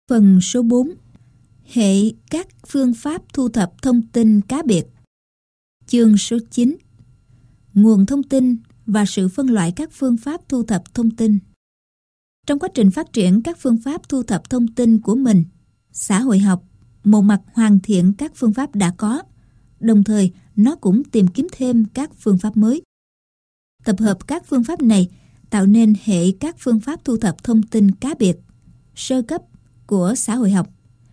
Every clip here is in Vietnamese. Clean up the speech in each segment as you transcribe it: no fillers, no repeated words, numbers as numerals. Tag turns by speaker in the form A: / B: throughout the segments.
A: Phần số 4. Hệ các phương pháp thu thập thông tin cá biệt. Chương số 9. Nguồn thông tin và sự phân loại các phương pháp thu thập thông tin. Trong quá trình phát triển các phương pháp thu thập thông tin của mình, xã hội học một mặt hoàn thiện các phương pháp đã có, đồng thời nó cũng tìm kiếm thêm các phương pháp mới. Tập hợp các phương pháp này tạo nên hệ các phương pháp thu thập thông tin cá biệt, sơ cấp của xã hội học.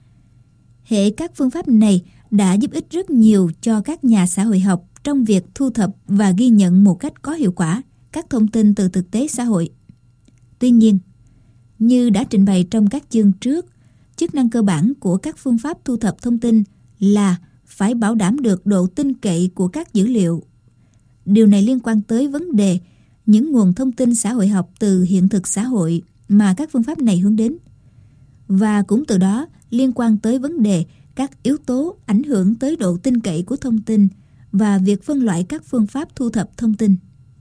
A: Hệ các phương pháp này đã giúp ích rất nhiều cho các nhà xã hội học trong việc thu thập và ghi nhận một cách có hiệu quả các thông tin từ thực tế xã hội. Tuy nhiên, như đã trình bày trong các chương trước, chức năng cơ bản của các phương pháp thu thập thông tin là phải bảo đảm được độ tin cậy của các dữ liệu. Điều này liên quan tới vấn đề những nguồn thông tin xã hội học từ hiện thực xã hội mà các phương pháp này hướng đến, và cũng từ đó liên quan tới vấn đề các yếu tố ảnh hưởng tới độ tin cậy của thông tin và việc phân loại các phương pháp thu thập thông tin.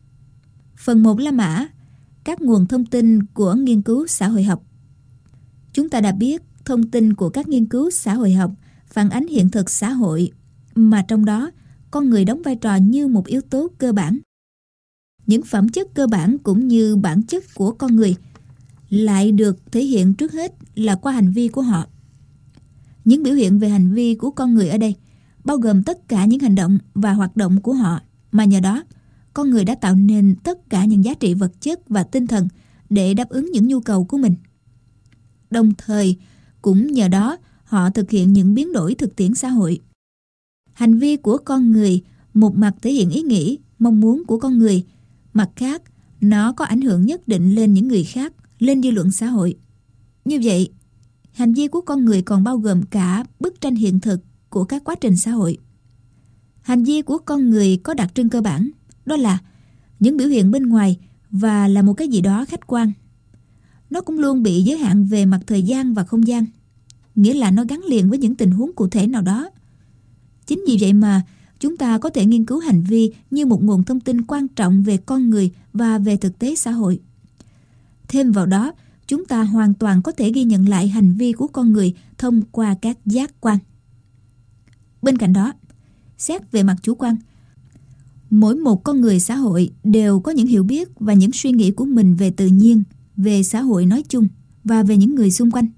A: Phần 1 La Mã, các nguồn thông tin của nghiên cứu xã hội học. Chúng ta đã biết thông tin của các nghiên cứu xã hội học phản ánh hiện thực xã hội, mà trong đó con người đóng vai trò như một yếu tố cơ bản. Những phẩm chất cơ bản cũng như bản chất của con người lại được thể hiện trước hết là qua hành vi của họ. Những biểu hiện về hành vi của con người ở đây bao gồm tất cả những hành động và hoạt động của họ, mà nhờ đó con người đã tạo nên tất cả những giá trị vật chất và tinh thần để đáp ứng những nhu cầu của mình. Đồng thời, cũng nhờ đó họ thực hiện những biến đổi thực tiễn xã hội. Hành vi của con người một mặt thể hiện ý nghĩ, mong muốn của con người, mặt khác nó có ảnh hưởng nhất định lên những người khác, lên dư luận xã hội. Như vậy, hành vi của con người còn bao gồm cả bức tranh hiện thực của các quá trình xã hội. Hành vi của con người có đặc trưng cơ bản, đó là những biểu hiện bên ngoài và là một cái gì đó khách quan. Nó cũng luôn bị giới hạn về mặt thời gian và không gian, nghĩa là nó gắn liền với những tình huống cụ thể nào đó. Chính vì vậy mà chúng ta có thể nghiên cứu hành vi như một nguồn thông tin quan trọng về con người và về thực tế xã hội. Thêm vào đó, chúng ta hoàn toàn có thể ghi nhận lại hành vi của con người thông qua các giác quan. Bên cạnh đó, xét về mặt chủ quan, mỗi một con người xã hội đều có những hiểu biết và những suy nghĩ của mình về tự nhiên, về xã hội nói chung và về những người xung quanh.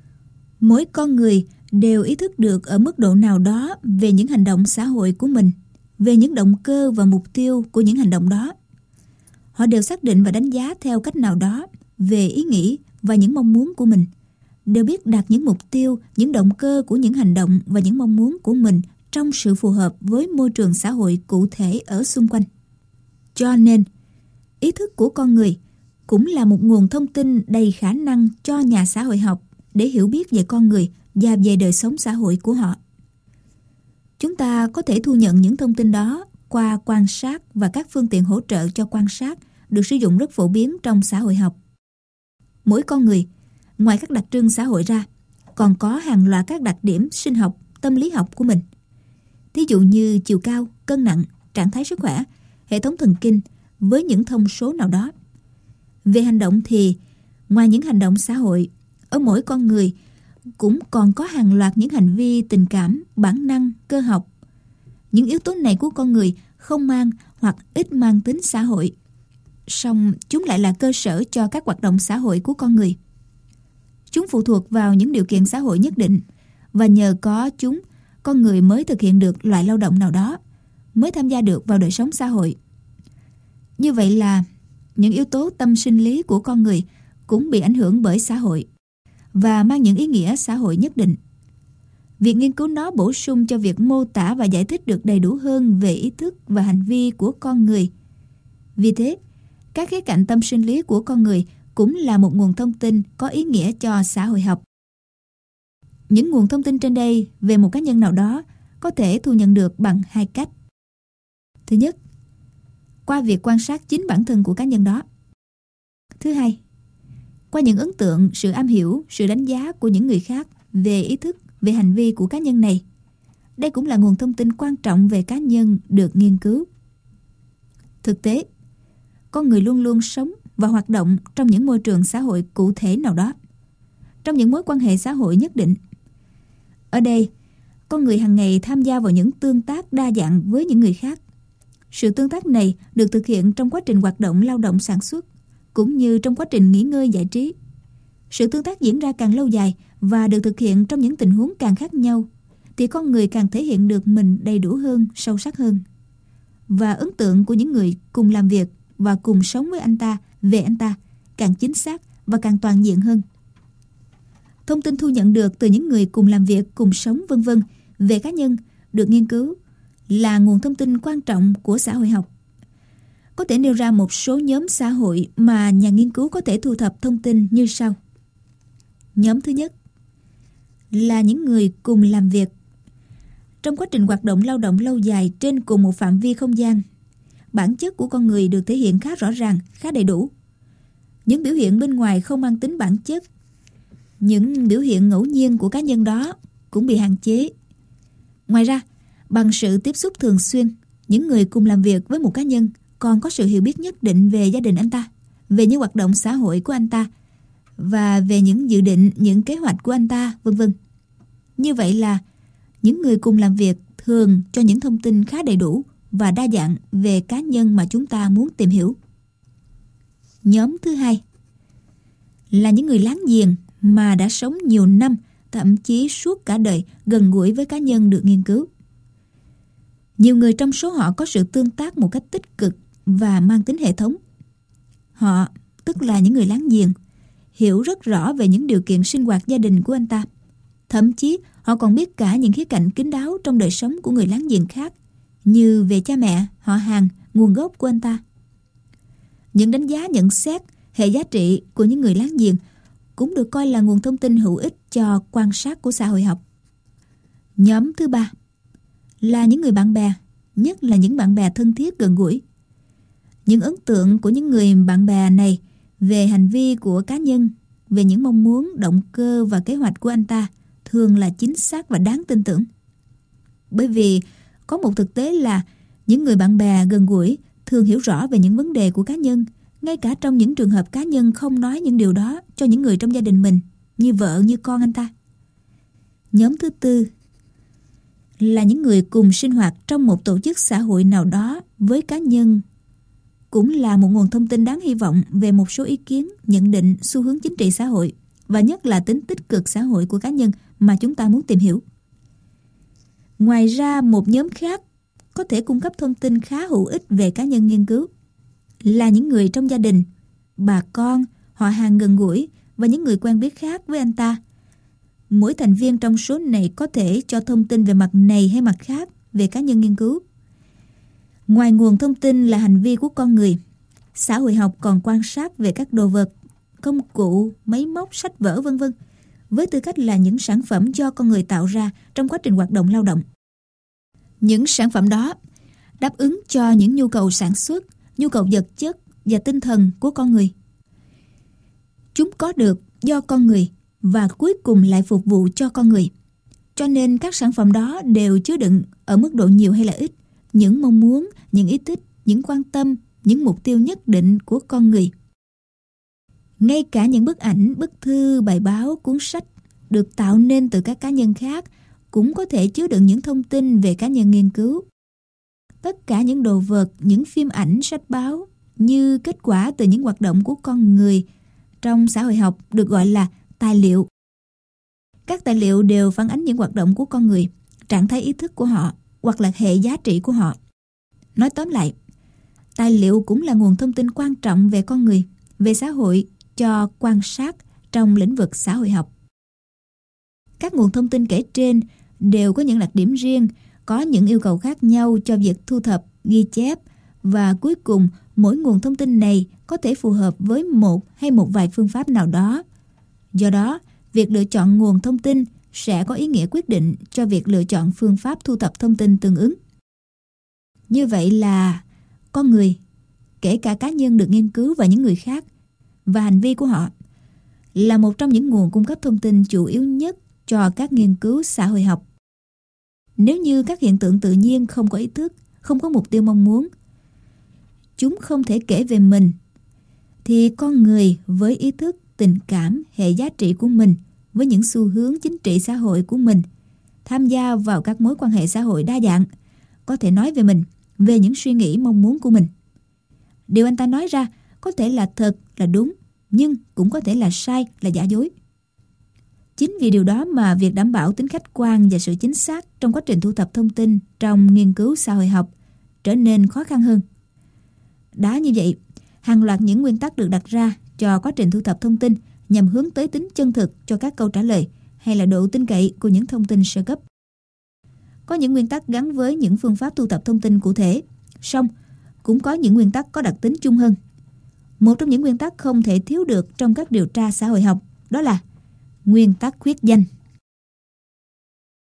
A: Mỗi con người đều ý thức được ở mức độ nào đó về những hành động xã hội của mình, về những động cơ và mục tiêu của những hành động đó. Họ đều xác định và đánh giá theo cách nào đó về ý nghĩ và những mong muốn của mình, đều biết đạt những mục tiêu, những động cơ của những hành động và những mong muốn của mình trong sự phù hợp với môi trường xã hội cụ thể ở xung quanh. Cho nên, ý thức của con người cũng là một nguồn thông tin đầy khả năng cho nhà xã hội học để hiểu biết về con người và về đời sống xã hội của họ. Chúng ta có thể thu nhận những thông tin đó qua quan sát và các phương tiện hỗ trợ cho quan sát được sử dụng rất phổ biến trong xã hội học. Mỗi con người, ngoài các đặc trưng xã hội ra, còn có hàng loạt các đặc điểm sinh học, tâm lý học của mình. Thí dụ như chiều cao, cân nặng, trạng thái sức khỏe, hệ thống thần kinh với những thông số nào đó. Về hành động thì, ngoài những hành động xã hội, ở mỗi con người cũng còn có hàng loạt những hành vi tình cảm, bản năng, cơ học. Những yếu tố này của con người không mang hoặc ít mang tính xã hội, song chúng lại là cơ sở cho các hoạt động xã hội của con người. Chúng phụ thuộc vào những điều kiện xã hội nhất định, và nhờ có chúng, con người mới thực hiện được loại lao động nào đó, mới tham gia được vào đời sống xã hội. Như vậy là những yếu tố tâm sinh lý của con người cũng bị ảnh hưởng bởi xã hội và mang những ý nghĩa xã hội nhất định. Việc nghiên cứu nó bổ sung cho việc mô tả và giải thích được đầy đủ hơn về ý thức và hành vi của con người. Vì thế, các khía cạnh tâm sinh lý của con người cũng là một nguồn thông tin có ý nghĩa cho xã hội học. Những nguồn thông tin trên đây về một cá nhân nào đó có thể thu nhận được bằng hai cách. Thứ nhất, qua việc quan sát chính bản thân của cá nhân đó. Thứ hai, qua những ấn tượng, sự am hiểu, sự đánh giá của những người khác về ý thức, về hành vi của cá nhân này. Đây cũng là nguồn thông tin quan trọng về cá nhân được nghiên cứu. Thực tế, con người luôn luôn sống và hoạt động trong những môi trường xã hội cụ thể nào đó. trong những mối quan hệ xã hội nhất định. Ở đây, con người hàng ngày tham gia vào những tương tác đa dạng với những người khác. Sự tương tác này được thực hiện trong quá trình hoạt động lao động sản xuất, cũng như trong quá trình nghỉ ngơi giải trí. Sự tương tác diễn ra càng lâu dài và được thực hiện trong những tình huống càng khác nhau, thì con người càng thể hiện được mình đầy đủ hơn, sâu sắc hơn. Và ấn tượng của những người cùng làm việc và cùng sống với anh ta về anh ta càng chính xác và càng toàn diện hơn. Thông tin thu nhận được từ những người cùng làm việc, cùng sống v.v. về cá nhân được nghiên cứu là nguồn thông tin quan trọng của xã hội học. Có thể nêu ra một số nhóm xã hội mà nhà nghiên cứu có thể thu thập thông tin như sau. Nhóm thứ nhất là những người cùng làm việc. Trong quá trình hoạt động lao động lâu dài trên cùng một phạm vi không gian, bản chất của con người được thể hiện khá rõ ràng, khá đầy đủ. Những biểu hiện bên ngoài không mang tính bản chất. Những biểu hiện ngẫu nhiên của cá nhân đó cũng bị hạn chế. Ngoài ra, bằng sự tiếp xúc thường xuyên, những người cùng làm việc với một cá nhân còn có sự hiểu biết nhất định về gia đình anh ta, về những hoạt động xã hội của anh ta và về những dự định, những kế hoạch của anh ta, v.v. Như vậy là những người cùng làm việc thường cho những thông tin khá đầy đủ và đa dạng về cá nhân mà chúng ta muốn tìm hiểu. Nhóm thứ hai là những người láng giềng mà đã sống nhiều năm, thậm chí suốt cả đời gần gũi với cá nhân được nghiên cứu. Nhiều người trong số họ có sự tương tác một cách tích cực và mang tính hệ thống. Họ, tức là những người láng giềng, hiểu rất rõ về những điều kiện sinh hoạt gia đình của anh ta. Thậm chí họ còn biết cả những khía cạnh kín đáo trong đời sống của người láng giềng khác, như về cha mẹ, họ hàng, nguồn gốc của anh ta. Những đánh giá, nhận xét, hệ giá trị của những người láng giềng cũng được coi là nguồn thông tin hữu ích cho quan sát của xã hội học. Nhóm thứ ba là những người bạn bè, nhất là những bạn bè thân thiết gần gũi. Những ấn tượng của những người bạn bè này về hành vi của cá nhân, về những mong muốn, động cơ và kế hoạch của anh ta thường là chính xác và đáng tin tưởng. Bởi vì có một thực tế là những người bạn bè gần gũi thường hiểu rõ về những vấn đề của cá nhân, ngay cả trong những trường hợp cá nhân không nói những điều đó cho những người trong gia đình mình, như vợ, như con anh ta. Nhóm thứ tư là những người cùng sinh hoạt trong một tổ chức xã hội nào đó với cá nhân, cũng là một nguồn thông tin đáng hy vọng về một số ý kiến, nhận định, xu hướng chính trị xã hội và nhất là tính tích cực xã hội của cá nhân mà chúng ta muốn tìm hiểu. Ngoài ra, một nhóm khác có thể cung cấp thông tin khá hữu ích về cá nhân nghiên cứu là những người trong gia đình, bà con, họ hàng gần gũi và những người quen biết khác với anh ta. Mỗi thành viên trong số này có thể cho thông tin về mặt này hay mặt khác về cá nhân nghiên cứu. Ngoài nguồn thông tin là hành vi của con người, xã hội học còn quan sát về các đồ vật, công cụ, máy móc, sách vở v.v. với tư cách là những sản phẩm do con người tạo ra trong quá trình hoạt động lao động. Những sản phẩm đó đáp ứng cho những nhu cầu sản xuất, nhu cầu vật chất và tinh thần của con người. Chúng có được do con người và cuối cùng lại phục vụ cho con người. Cho nên các sản phẩm đó đều chứa đựng ở mức độ nhiều hay là ít những mong muốn, những ý thích, những quan tâm, những mục tiêu nhất định của con người. Ngay cả những bức ảnh, bức thư, bài báo, cuốn sách được tạo nên từ các cá nhân khác cũng có thể chứa đựng những thông tin về cá nhân nghiên cứu. Tất cả những đồ vật, những phim ảnh, sách báo như kết quả từ những hoạt động của con người trong xã hội học được gọi là tài liệu. Các tài liệu đều phản ánh những hoạt động của con người, trạng thái ý thức của họ hoặc là hệ giá trị của họ. Nói tóm lại, tài liệu cũng là nguồn thông tin quan trọng về con người, về xã hội cho quan sát trong lĩnh vực xã hội học. Các nguồn thông tin kể trên đều có những đặc điểm riêng, có những yêu cầu khác nhau cho việc thu thập, ghi chép và cuối cùng mỗi nguồn thông tin này có thể phù hợp với một hay một vài phương pháp nào đó. Do đó, việc lựa chọn nguồn thông tin sẽ có ý nghĩa quyết định cho việc lựa chọn phương pháp thu thập thông tin tương ứng. Như vậy là con người, kể cả cá nhân được nghiên cứu và những người khác, và hành vi của họ là một trong những nguồn cung cấp thông tin chủ yếu nhất cho các nghiên cứu xã hội học. Nếu như các hiện tượng tự nhiên không có ý thức, không có mục tiêu mong muốn, chúng không thể kể về mình, thì con người với ý thức, tình cảm, hệ giá trị của mình với những xu hướng chính trị xã hội của mình, tham gia vào các mối quan hệ xã hội đa dạng, có thể nói về mình, về những suy nghĩ mong muốn của mình. Điều anh ta nói ra có thể là thật, là đúng, nhưng cũng có thể là sai, là giả dối. Chính vì điều đó mà việc đảm bảo tính khách quan và sự chính xác trong quá trình thu thập thông tin trong nghiên cứu xã hội học trở nên khó khăn hơn. Đã như vậy, hàng loạt những nguyên tắc được đặt ra cho quá trình thu thập thông tin nhằm hướng tới tính chân thực cho các câu trả lời hay là độ tin cậy của những thông tin sơ cấp. Có những nguyên tắc gắn với những phương pháp thu thập thông tin cụ thể, song cũng có những nguyên tắc có đặc tính chung hơn. Một trong những nguyên tắc không thể thiếu được trong các điều tra xã hội học đó là nguyên tắc khuyết danh.